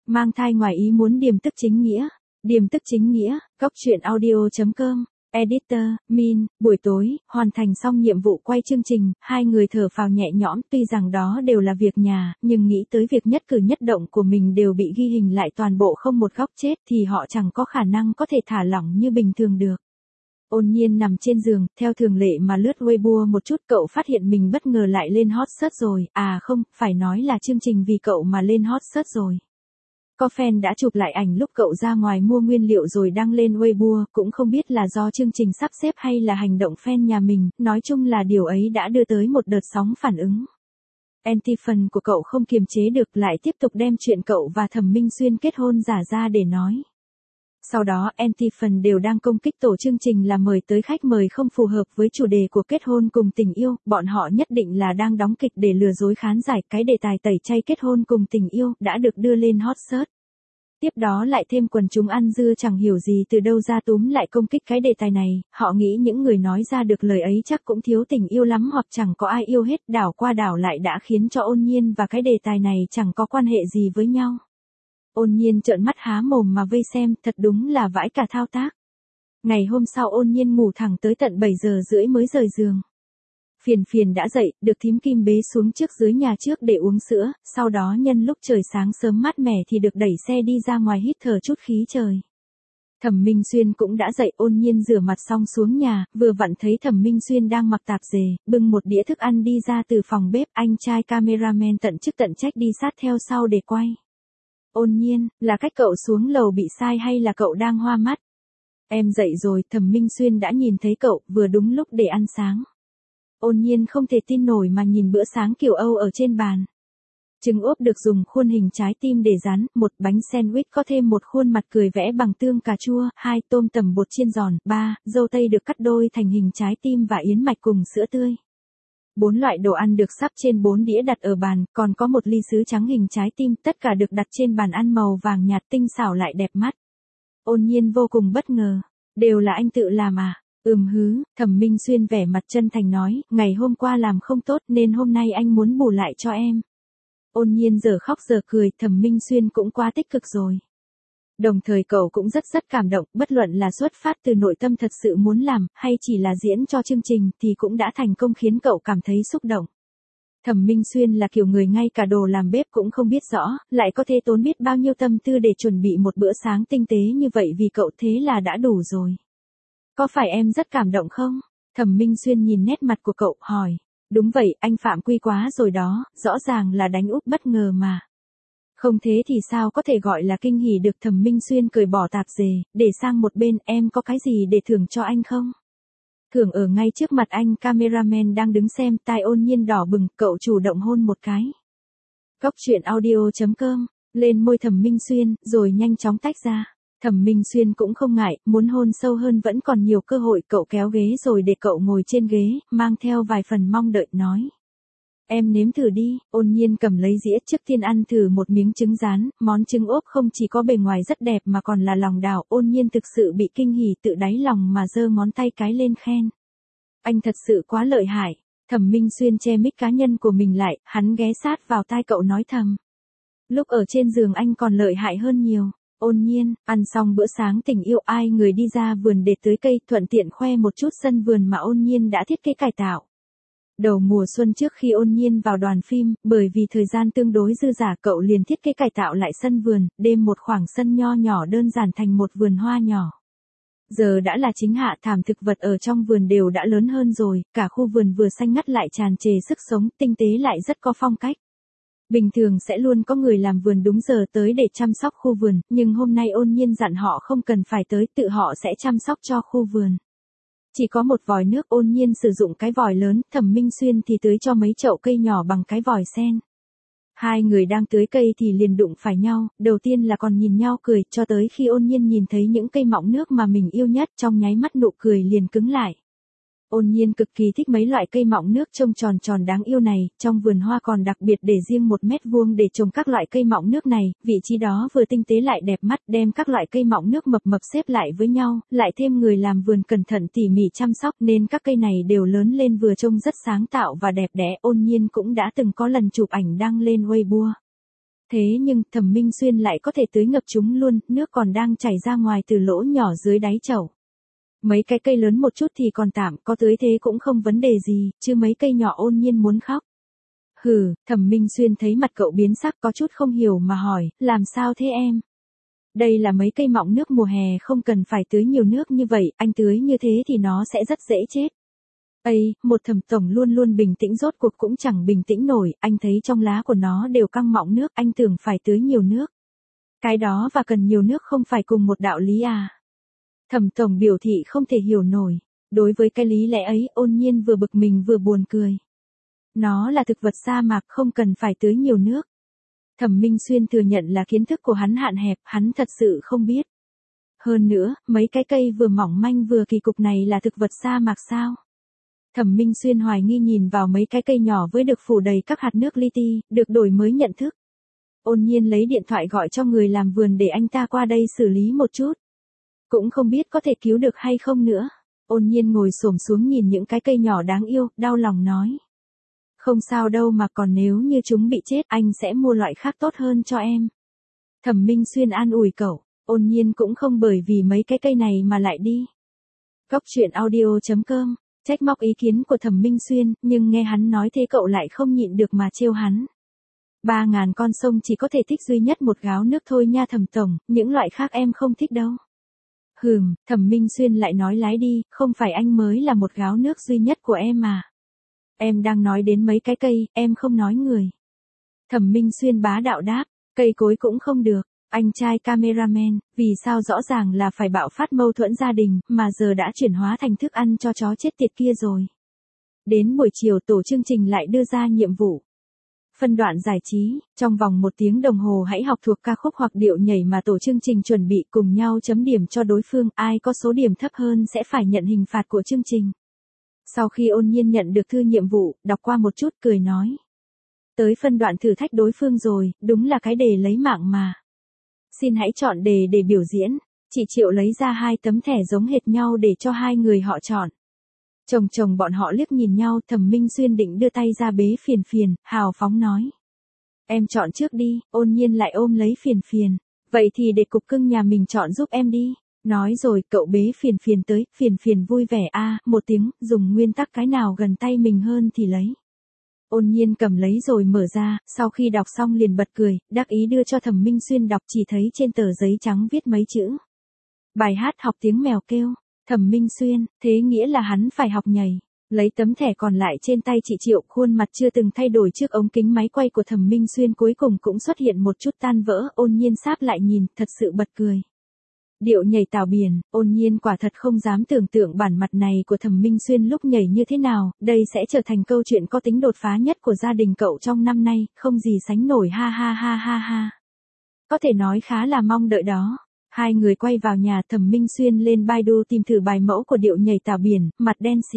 Mang thai ngoài ý muốn điềm tức chính nghĩa. Điềm tức chính nghĩa, góc truyện audio.com. Editor, Min, buổi tối, hoàn thành xong nhiệm vụ quay chương trình, hai người thở phào nhẹ nhõm, tuy rằng đó đều là việc nhà, nhưng nghĩ tới việc nhất cử nhất động của mình đều bị ghi hình lại toàn bộ không một góc chết thì họ chẳng có khả năng có thể thả lỏng như bình thường được. Ôn Nhiên nằm trên giường, theo thường lệ mà lướt Weibo một chút, cậu phát hiện mình bất ngờ lại lên hot search rồi, không, phải nói là chương trình vì cậu mà lên hot search rồi. Có fan đã chụp lại ảnh lúc cậu ra ngoài mua nguyên liệu rồi đăng lên Weibo, cũng không biết là do chương trình sắp xếp hay là hành động fan nhà mình, nói chung là điều ấy đã đưa tới một đợt sóng phản ứng. Anti-fan của cậu không kiềm chế được lại tiếp tục đem chuyện cậu và Thẩm Minh Xuyên kết hôn giả ra để nói. Sau đó anti-fan đều đang công kích tổ chương trình là mời tới khách mời không phù hợp với chủ đề của kết hôn cùng tình yêu, bọn họ nhất định là đang đóng kịch để lừa dối khán giả. Cái đề tài tẩy chay kết hôn cùng tình yêu đã được đưa lên hot search. Tiếp đó lại thêm quần chúng ăn dưa chẳng hiểu gì từ đâu ra túm lại công kích cái đề tài này, họ nghĩ những người nói ra được lời ấy chắc cũng thiếu tình yêu lắm hoặc chẳng có ai yêu hết, đảo qua đảo lại đã khiến cho Ôn Nhiên và cái đề tài này chẳng có quan hệ gì với nhau. Ôn Nhiên trợn mắt há mồm mà vây xem, thật đúng là vãi cả thao tác. Ngày hôm sau Ôn Nhiên ngủ thẳng tới tận 7 giờ rưỡi mới rời giường. Phiền đã dậy, được thím Kim bế xuống trước dưới nhà trước để uống sữa, sau đó nhân lúc trời sáng sớm mát mẻ thì được đẩy xe đi ra ngoài hít thở chút khí trời. Thẩm Minh Xuyên cũng đã dậy, Ôn Nhiên rửa mặt xong xuống nhà, vừa vặn thấy Thẩm Minh Xuyên đang mặc tạp dề, bưng một đĩa thức ăn đi ra từ phòng bếp, anh trai cameraman tận chức tận trách đi sát theo sau để quay. Ôn Nhiên, là cách cậu xuống lầu bị sai hay là cậu đang hoa mắt? Em dậy rồi, Thẩm Minh Xuyên đã nhìn thấy cậu, vừa đúng lúc để ăn sáng. Ôn Nhiên không thể tin nổi mà nhìn bữa sáng kiểu Âu ở trên bàn. Trứng ốp được dùng khuôn hình trái tim để rán, một bánh sandwich có thêm một khuôn mặt cười vẽ bằng tương cà chua, 2 tôm tầm bột chiên giòn, 3 dâu tây được cắt đôi thành hình trái tim và yến mạch cùng sữa tươi. 4 loại đồ ăn được sắp trên 4 đĩa đặt ở bàn, còn có một ly sứ trắng hình trái tim, tất cả được đặt trên bàn ăn màu vàng nhạt tinh xảo lại đẹp mắt. Ôn Nhiên vô cùng bất ngờ. Đều là anh tự làm à? Thẩm Minh Xuyên vẻ mặt chân thành nói, ngày hôm qua làm không tốt nên hôm nay anh muốn bù lại cho em. Ôn Nhiên giờ khóc giờ cười, Thẩm Minh Xuyên cũng quá tích cực rồi. Đồng thời cậu cũng rất cảm động, bất luận là xuất phát từ nội tâm thật sự muốn làm, hay chỉ là diễn cho chương trình thì cũng đã thành công khiến cậu cảm thấy xúc động. Thẩm Minh Xuyên là kiểu người ngay cả đồ làm bếp cũng không biết rõ, lại có thể tốn biết bao nhiêu tâm tư để chuẩn bị một bữa sáng tinh tế như vậy vì cậu, thế là đã đủ rồi. Có phải em rất cảm động không? Thẩm Minh Xuyên nhìn nét mặt của cậu, hỏi. Đúng vậy, anh phạm quy quá rồi đó, rõ ràng là đánh úp bất ngờ mà. Không thế thì sao có thể gọi là kinh hỉ được? Thẩm Minh Xuyên cởi bỏ tạp dề, để sang một bên, em có cái gì để thưởng cho anh không? Thưởng ở ngay trước mặt anh, cameraman đang đứng xem, tai Ôn Nhiên đỏ bừng, cậu chủ động hôn một cái. Góc truyện audio.com, lên môi Thẩm Minh Xuyên, rồi nhanh chóng tách ra. Thẩm Minh Xuyên cũng không ngại, muốn hôn sâu hơn vẫn còn nhiều cơ hội, cậu kéo ghế rồi để cậu ngồi trên ghế, mang theo vài phần mong đợi, nói. Em nếm thử đi. Ôn Nhiên cầm lấy dĩa, trước tiên ăn thử một miếng trứng rán, món trứng ốp không chỉ có bề ngoài rất đẹp mà còn là lòng đào, Ôn Nhiên thực sự bị kinh hỉ, tự đáy lòng mà giơ ngón tay cái lên khen. Anh thật sự quá lợi hại. Thẩm Minh Xuyên che mic cá nhân của mình lại, hắn ghé sát vào tai cậu nói thầm. Lúc ở trên giường anh còn lợi hại hơn nhiều. Ôn Nhiên, ăn xong bữa sáng tình yêu, ai người đi ra vườn để tưới cây, thuận tiện khoe một chút sân vườn mà Ôn Nhiên đã thiết kế cải tạo. Đầu mùa xuân trước khi Ôn Nhiên vào đoàn phim, bởi vì thời gian tương đối dư dả, cậu liền thiết kế cải tạo lại sân vườn, đem một khoảng sân nho nhỏ đơn giản thành một vườn hoa nhỏ. Giờ đã là chính hạ, thảm thực vật ở trong vườn đều đã lớn hơn rồi, cả khu vườn vừa xanh ngắt lại tràn trề sức sống, tinh tế lại rất có phong cách. Bình thường sẽ luôn có người làm vườn đúng giờ tới để chăm sóc khu vườn, nhưng hôm nay Ôn Nhiên dặn họ không cần phải tới, tự họ sẽ chăm sóc cho khu vườn. Chỉ có một vòi nước, Ôn Nhiên sử dụng cái vòi lớn, Thẩm Minh Xuyên thì tưới cho mấy chậu cây nhỏ bằng cái vòi sen. Hai người đang tưới cây thì liền đụng phải nhau, đầu tiên là còn nhìn nhau cười, cho tới khi Ôn Nhiên nhìn thấy những cây mọng nước mà mình yêu nhất, trong nháy mắt nụ cười liền cứng lại. Ôn Nhiên cực kỳ thích mấy loại cây mọng nước trông tròn tròn đáng yêu này, trong vườn hoa còn đặc biệt để riêng 1 mét vuông để trồng các loại cây mọng nước này, vị trí đó vừa tinh tế lại đẹp mắt, đem các loại cây mọng nước mập mập xếp lại với nhau, lại thêm người làm vườn cẩn thận tỉ mỉ chăm sóc nên các cây này đều lớn lên vừa trông rất sáng tạo và đẹp đẽ. Ôn Nhiên cũng đã từng có lần chụp ảnh đăng lên Weibo. Thế nhưng Thẩm Minh Xuyên lại có thể tưới ngập chúng luôn, nước còn đang chảy ra ngoài từ lỗ nhỏ dưới đáy chậu. Mấy cái cây lớn một chút thì còn tạm, có tưới thế cũng không vấn đề gì, chứ mấy cây nhỏ Ôn Nhiên muốn khóc. Hừ, Thẩm Minh Xuyên thấy mặt cậu biến sắc có chút không hiểu mà hỏi, làm sao thế em? Đây là mấy cây mọng nước mùa hè không cần phải tưới nhiều nước như vậy, anh tưới như thế thì nó sẽ rất dễ chết. Ây, một Thẩm tổng luôn luôn bình tĩnh rốt cuộc cũng chẳng bình tĩnh nổi, anh thấy trong lá của nó đều căng mọng nước, anh tưởng phải tưới nhiều nước. Cái đó và cần nhiều nước không phải cùng một đạo lý à? Thẩm tổng biểu thị không thể hiểu nổi, đối với cái lý lẽ ấy Ôn Nhiên vừa bực mình vừa buồn cười. Nó là thực vật sa mạc không cần phải tưới nhiều nước. Thẩm Minh Xuyên thừa nhận là kiến thức của hắn hạn hẹp, hắn thật sự không biết. Hơn nữa, mấy cái cây vừa mỏng manh vừa kỳ cục này là thực vật sa mạc sao? Thẩm Minh Xuyên hoài nghi nhìn vào mấy cái cây nhỏ với được phủ đầy các hạt nước li ti, được đổi mới nhận thức. Ôn Nhiên lấy điện thoại gọi cho người làm vườn để anh ta qua đây xử lý một chút. Cũng không biết có thể cứu được hay không nữa. Ôn Nhiên ngồi xổm xuống nhìn những cái cây nhỏ đáng yêu, đau lòng nói. Không sao đâu mà còn nếu như chúng bị chết anh sẽ mua loại khác tốt hơn cho em. Thẩm Minh Xuyên an ủi cậu, Ôn Nhiên cũng không bởi vì mấy cái cây này mà lại đi. Góc truyện audio.com, trách móc ý kiến của Thẩm Minh Xuyên, nhưng nghe hắn nói thế cậu lại không nhịn được mà trêu hắn. 3.000 con sông chỉ có thể thích duy nhất một gáo nước thôi nha Thẩm tổng, những loại khác em không thích đâu. Thẩm Minh Xuyên lại nói lái đi, không phải anh mới là một gáo nước duy nhất của em mà. Em đang nói đến mấy cái cây, em không nói người. Thẩm Minh Xuyên bá đạo đáp, cây cối cũng không được, anh trai cameraman, vì sao rõ ràng là phải bạo phát mâu thuẫn gia đình, mà giờ đã chuyển hóa thành thức ăn cho chó chết tiệt kia rồi. Đến buổi chiều tổ chương trình lại đưa ra nhiệm vụ. Phân đoạn giải trí, trong vòng 1 tiếng đồng hồ hãy học thuộc ca khúc hoặc điệu nhảy mà tổ chương trình chuẩn bị cùng nhau chấm điểm cho đối phương, ai có số điểm thấp hơn sẽ phải nhận hình phạt của chương trình. Sau khi Ôn Nhiên nhận được thư nhiệm vụ, đọc qua một chút cười nói. Tới phân đoạn thử thách đối phương rồi, đúng là cái đề lấy mạng mà. Xin hãy chọn đề để biểu diễn, chị Triệu lấy ra 2 tấm thẻ giống hệt nhau để cho 2 người họ chọn. Chồng bọn họ liếc nhìn nhau, Thẩm Minh Xuyên định đưa tay ra bế Phiền Phiền, hào phóng nói. Em chọn trước đi, Ôn Nhiên lại ôm lấy Phiền Phiền. Vậy thì để cục cưng nhà mình chọn giúp em đi. Nói rồi cậu bế Phiền Phiền tới, Phiền Phiền vui vẻ một tiếng, dùng nguyên tắc cái nào gần tay mình hơn thì lấy. Ôn Nhiên cầm lấy rồi mở ra, sau khi đọc xong liền bật cười, đắc ý đưa cho Thẩm Minh Xuyên đọc chỉ thấy trên tờ giấy trắng viết mấy chữ. Bài hát học tiếng mèo kêu. Thẩm Minh Xuyên, thế nghĩa là hắn phải học nhảy. Lấy tấm thẻ còn lại trên tay chị Triệu, khuôn mặt chưa từng thay đổi trước ống kính máy quay của Thẩm Minh Xuyên cuối cùng cũng xuất hiện một chút tan vỡ, Ôn Nhiên sáp lại nhìn, thật sự bật cười. Điệu nhảy Tảo Biển, Ôn Nhiên quả thật không dám tưởng tượng bản mặt này của Thẩm Minh Xuyên lúc nhảy như thế nào, đây sẽ trở thành câu chuyện có tính đột phá nhất của gia đình cậu trong năm nay, không gì sánh nổi ha ha ha ha ha. Có thể nói khá là mong đợi đó. Hai người quay vào nhà, Thẩm Minh Xuyên lên Baidu tìm thử bài mẫu của điệu nhảy Tảo Biển, mặt đen xì.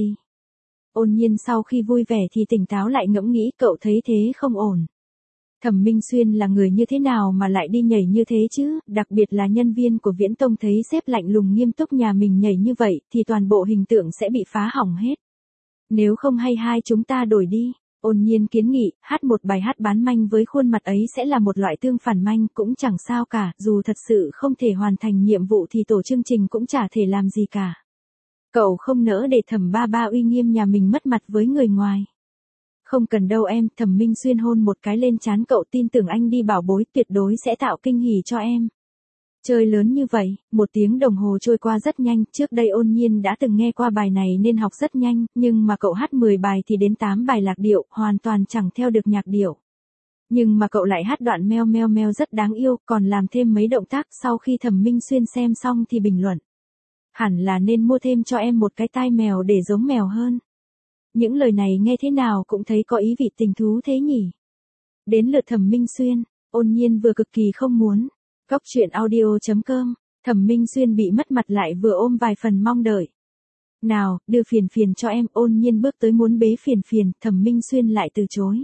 Ôn Nhiên sau khi vui vẻ thì tỉnh táo lại ngẫm nghĩ, cậu thấy thế không ổn. Thẩm Minh Xuyên là người như thế nào mà lại đi nhảy như thế chứ, đặc biệt là nhân viên của Viễn Tông thấy sếp lạnh lùng nghiêm túc nhà mình nhảy như vậy, thì toàn bộ hình tượng sẽ bị phá hỏng hết. Nếu không hay hai chúng ta đổi đi. Ôn Nhiên kiến nghị, hát một bài hát bán manh với khuôn mặt ấy sẽ là một loại tương phản manh, cũng chẳng sao cả, dù thật sự không thể hoàn thành nhiệm vụ thì tổ chương trình cũng chả thể làm gì cả. Cậu không nỡ để Thẩm ba ba uy nghiêm nhà mình mất mặt với người ngoài. Không cần đâu em, Thẩm Minh Xuyên hôn một cái lên trán cậu, tin tưởng anh đi bảo bối, tuyệt đối sẽ tạo kinh hỉ cho em. Chơi lớn như vậy, 1 tiếng đồng hồ trôi qua rất nhanh, trước đây Ôn Nhiên đã từng nghe qua bài này nên học rất nhanh, nhưng mà cậu hát 10 bài thì đến 8 bài lạc điệu, hoàn toàn chẳng theo được nhạc điệu. Nhưng mà cậu lại hát đoạn meo meo meo rất đáng yêu, còn làm thêm mấy động tác, sau khi Thẩm Minh Xuyên xem xong thì bình luận. Hẳn là nên mua thêm cho em một cái tai mèo để giống mèo hơn. Những lời này nghe thế nào cũng thấy có ý vị tình thú thế nhỉ. Đến lượt Thẩm Minh Xuyên, Ôn Nhiên vừa cực kỳ không muốn. Góc truyện audio.com, Thẩm Minh Xuyên bị mất mặt lại vừa ôm vài phần mong đợi. Nào, đưa Phiền Phiền cho em, Ôn Nhiên bước tới muốn bế Phiền Phiền, Thẩm Minh Xuyên lại từ chối.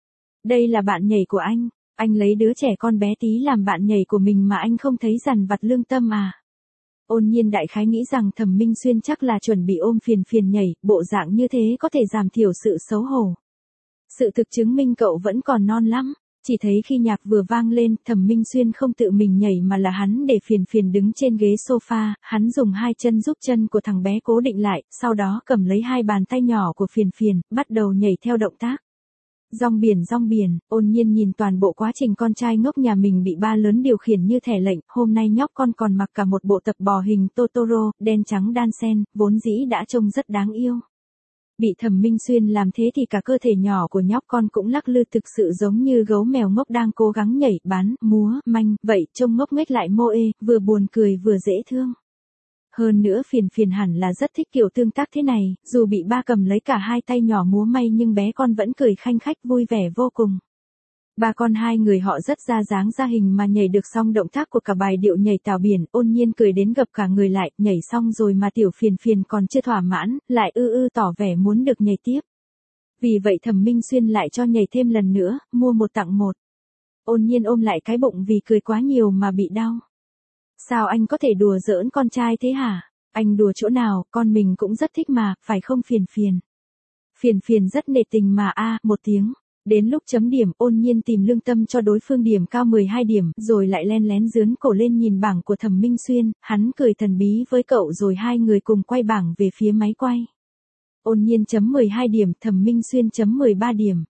Đây là bạn nhảy của anh lấy đứa trẻ con bé tí làm bạn nhảy của mình mà anh không thấy dằn vặt lương tâm à. Ôn Nhiên đại khái nghĩ rằng Thẩm Minh Xuyên chắc là chuẩn bị ôm Phiền Phiền nhảy, bộ dạng như thế có thể giảm thiểu sự xấu hổ. Sự thực chứng minh cậu vẫn còn non lắm. Chỉ thấy khi nhạc vừa vang lên, Thẩm Minh Xuyên không tự mình nhảy mà là hắn để Phiền Phiền đứng trên ghế sofa, hắn dùng hai chân giúp chân của thằng bé cố định lại, sau đó cầm lấy hai bàn tay nhỏ của Phiền Phiền, bắt đầu nhảy theo động tác. Rong biển, Ôn Nhiên nhìn toàn bộ quá trình con trai ngốc nhà mình bị ba lớn điều khiển như thẻ lệnh, hôm nay nhóc con còn mặc cả một bộ tập bò hình Totoro, đen trắng đan xen, vốn dĩ đã trông rất đáng yêu. Bị Thẩm Minh Xuyên làm thế thì cả cơ thể nhỏ của nhóc con cũng lắc lư thực sự giống như gấu mèo ngốc đang cố gắng nhảy, bán, múa, manh, vậy trông ngốc nghếch lại mô ê, vừa buồn cười vừa dễ thương. Hơn nữa Phiền Phiền hẳn là rất thích kiểu tương tác thế này, dù bị ba cầm lấy cả hai tay nhỏ múa may nhưng bé con vẫn cười khanh khách vui vẻ vô cùng. Ba con hai người họ rất ra dáng ra hình mà nhảy được xong động tác của cả bài điệu nhảy tảo biển, Ôn Nhiên cười đến gập cả người lại, nhảy xong rồi mà tiểu Phiền Phiền còn chưa thỏa mãn, lại tỏ vẻ muốn được nhảy tiếp. Vì vậy Thẩm Minh Xuyên lại cho nhảy thêm lần nữa, mua một tặng một. Ôn Nhiên ôm lại cái bụng vì cười quá nhiều mà bị đau. Sao anh có thể đùa giỡn con trai thế hả? Anh đùa chỗ nào, con mình cũng rất thích mà, phải không Phiền Phiền? Phiền Phiền rất nể tình mà một tiếng. Đến lúc chấm điểm, Ôn Nhiên tìm lương tâm cho đối phương điểm cao 12 điểm, rồi lại len lén dướn cổ lên nhìn bảng của Thẩm Minh Xuyên, hắn cười thần bí với cậu rồi hai người cùng quay bảng về phía máy quay. Ôn Nhiên chấm 12 điểm, Thẩm Minh Xuyên chấm 13 điểm.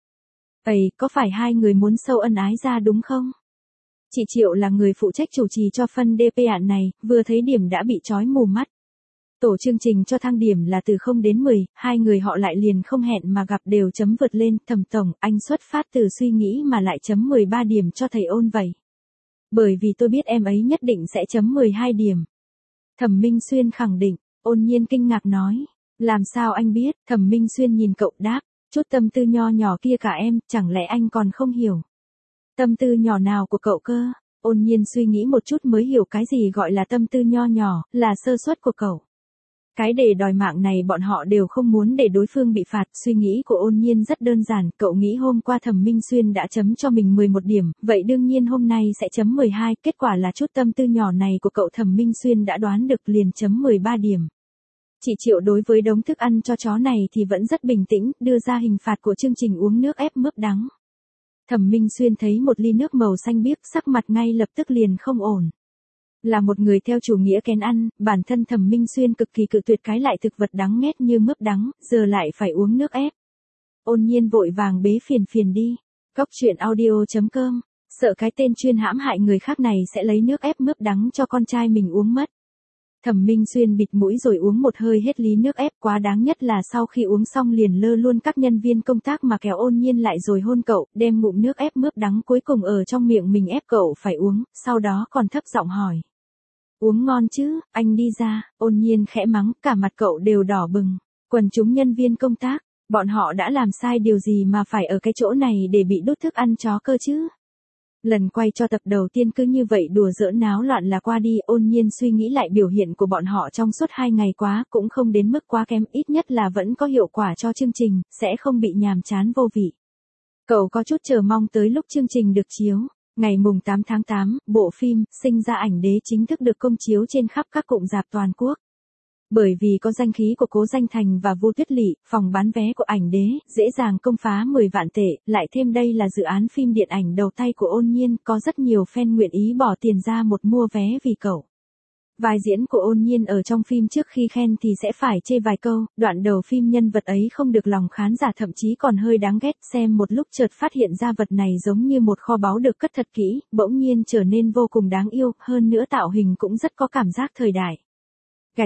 Có phải hai người muốn sâu ân ái ra đúng không? Chị Triệu là người phụ trách chủ trì cho phân DP案này, vừa thấy điểm đã bị chói mù mắt. Tổ chương trình cho thang điểm là từ 0 đến 10, hai người họ lại liền không hẹn mà gặp đều chấm vượt lên, Thẩm tổng, anh xuất phát từ suy nghĩ mà lại chấm 13 điểm cho thầy Ôn vậy. Bởi vì tôi biết em ấy nhất định sẽ chấm 12 điểm. Thẩm Minh Xuyên khẳng định, Ôn Nhiên kinh ngạc nói. Làm sao anh biết, Thẩm Minh Xuyên nhìn cậu đáp, chút tâm tư nho nhỏ kia cả em, chẳng lẽ anh còn không hiểu. Tâm tư nhỏ nào của cậu cơ? Ôn Nhiên suy nghĩ một chút mới hiểu cái gì gọi là tâm tư nho nhỏ, là sơ suất của cậu. Cái để đòi mạng này bọn họ đều không muốn để đối phương bị phạt, suy nghĩ của Ôn Nhiên rất đơn giản, cậu nghĩ hôm qua Thẩm Minh Xuyên đã chấm cho mình 11 điểm, vậy đương nhiên hôm nay sẽ chấm 12, kết quả là chút tâm tư nhỏ này của cậu Thẩm Minh Xuyên đã đoán được liền chấm 13 điểm. Chị Triệu đối với đống thức ăn cho chó này thì vẫn rất bình tĩnh, đưa ra hình phạt của chương trình uống nước ép mướp đắng. Thẩm Minh Xuyên thấy một ly nước màu xanh biếc, sắc mặt ngay lập tức liền không ổn. Là một người theo chủ nghĩa kén ăn, bản thân Thẩm Minh Xuyên cực kỳ cự tuyệt cái lại thực vật đắng nghét như mướp đắng, giờ lại phải uống nước ép. Ôn Nhiên vội vàng bế Phiền Phiền đi. Góc truyện audio.com, sợ cái tên chuyên hãm hại người khác này sẽ lấy nước ép mướp đắng cho con trai mình uống mất. Thẩm Minh Xuyên bịt mũi rồi uống một hơi hết ly nước ép, quá đáng nhất là sau khi uống xong liền lơ luôn các nhân viên công tác mà kéo Ôn Nhiên lại rồi hôn cậu, đem ngụm nước ép mướp đắng cuối cùng ở trong miệng mình ép cậu phải uống, sau đó còn thấp giọng hỏi. Uống ngon chứ, anh đi ra, Ôn Nhiên khẽ mắng, cả mặt cậu đều đỏ bừng. Quần chúng nhân viên công tác, bọn họ đã làm sai điều gì mà phải ở cái chỗ này để bị đút thức ăn chó cơ chứ? Lần quay cho tập đầu tiên cứ như vậy đùa giỡn náo loạn là qua đi, Ôn Nhiên suy nghĩ lại biểu hiện của bọn họ trong suốt 2 ngày quá, cũng không đến mức quá kém, ít nhất là vẫn có hiệu quả cho chương trình, sẽ không bị nhàm chán vô vị. Cậu có chút chờ mong tới lúc chương trình được chiếu. Ngày mùng 8 tháng 8, bộ phim Sinh ra ảnh đế chính thức được công chiếu trên khắp các cụm rạp toàn quốc. Bởi vì có danh khí của Cố Danh Thành và Vu Tuyết Lị, phòng bán vé của ảnh đế dễ dàng công phá 10 vạn tệ, lại thêm đây là dự án phim điện ảnh đầu tay của Ôn Nhiên, có rất nhiều fan nguyện ý bỏ tiền ra một mua vé vì cậu. Vai diễn của Ôn Nhiên ở trong phim trước khi khen thì sẽ phải chê vài câu, đoạn đầu phim nhân vật ấy không được lòng khán giả thậm chí còn hơi đáng ghét, xem một lúc chợt phát hiện ra vật này giống như một kho báu được cất thật kỹ, bỗng nhiên trở nên vô cùng đáng yêu, hơn nữa tạo hình cũng rất có cảm giác thời đại. Gạch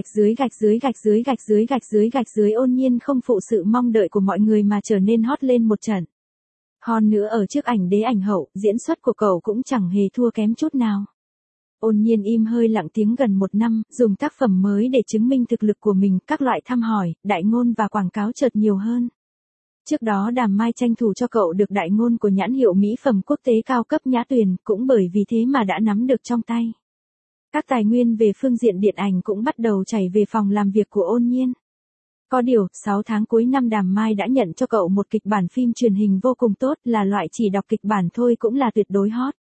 dưới Ôn Nhiên không phụ sự mong đợi của mọi người mà trở nên hot lên một trận. Hơn nữa ở trước ảnh đế ảnh hậu, diễn xuất của cậu cũng chẳng hề thua kém chút nào. Ôn Nhiên im hơi lặng tiếng gần 1 năm, dùng tác phẩm mới để chứng minh thực lực của mình, các loại thăm hỏi, đại ngôn và quảng cáo chợt nhiều hơn. Trước đó Đàm Mai tranh thủ cho cậu được đại ngôn của nhãn hiệu mỹ phẩm quốc tế cao cấp Nhã Tuyền, cũng bởi vì thế mà đã nắm được trong tay. Các tài nguyên về phương diện điện ảnh cũng bắt đầu chảy về phòng làm việc của Ôn Nhiên. Có điều, 6 tháng cuối năm Đàm Mai đã nhận cho cậu một kịch bản phim truyền hình vô cùng tốt, là loại chỉ đọc kịch bản thôi cũng là tuyệt đối hot.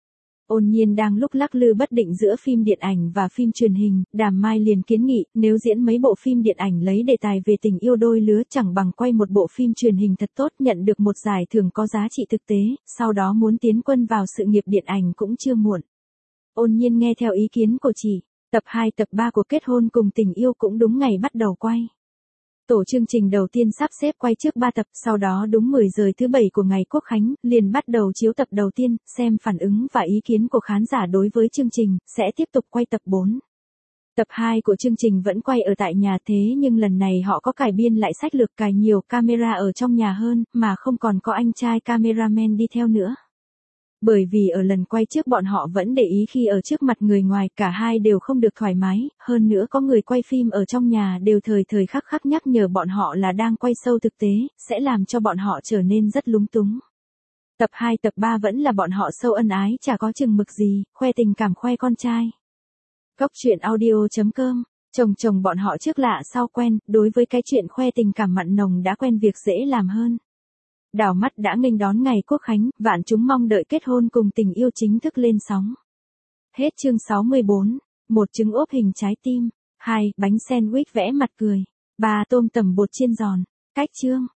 Ôn Nhiên đang lúc lắc lư bất định giữa phim điện ảnh và phim truyền hình, Đàm Mai liền kiến nghị, nếu diễn mấy bộ phim điện ảnh lấy đề tài về tình yêu đôi lứa chẳng bằng quay một bộ phim truyền hình thật tốt nhận được một giải thưởng có giá trị thực tế, sau đó muốn tiến quân vào sự nghiệp điện ảnh cũng chưa muộn. Ôn Nhiên nghe theo ý kiến của chị, tập 2 tập 3 của Kết hôn cùng tình yêu cũng đúng ngày bắt đầu quay. Tổ chương trình đầu tiên sắp xếp quay trước 3 tập, sau đó đúng 10 giờ thứ 7 của ngày Quốc khánh, liền bắt đầu chiếu tập đầu tiên, xem phản ứng và ý kiến của khán giả đối với chương trình, sẽ tiếp tục quay tập 4. Tập 2 của chương trình vẫn quay ở tại nhà thế nhưng lần này họ có cải biên lại sách lược cài nhiều camera ở trong nhà hơn, mà không còn có anh trai cameraman đi theo nữa. Bởi vì ở lần quay trước bọn họ vẫn để ý khi ở trước mặt người ngoài cả hai đều không được thoải mái, hơn nữa có người quay phim ở trong nhà đều thời thời khắc khắc nhắc nhở bọn họ là đang quay sâu thực tế, sẽ làm cho bọn họ trở nên rất lúng túng. Tập 2 tập 3 vẫn là bọn họ sâu ân ái chả có chừng mực gì, khoe tình cảm khoe con trai. Góc truyện audio.com, chồng bọn họ trước lạ sau quen, đối với cái chuyện khoe tình cảm mặn nồng đã quen việc dễ làm hơn. Đảo mắt đã nghênh đón ngày Quốc khánh, vạn chúng mong đợi Kết hôn cùng tình yêu chính thức lên sóng. Hết chương 64, 1 trứng ốp hình trái tim, 2 bánh sandwich vẽ mặt cười, 3 tôm tẩm bột chiên giòn. Cách chương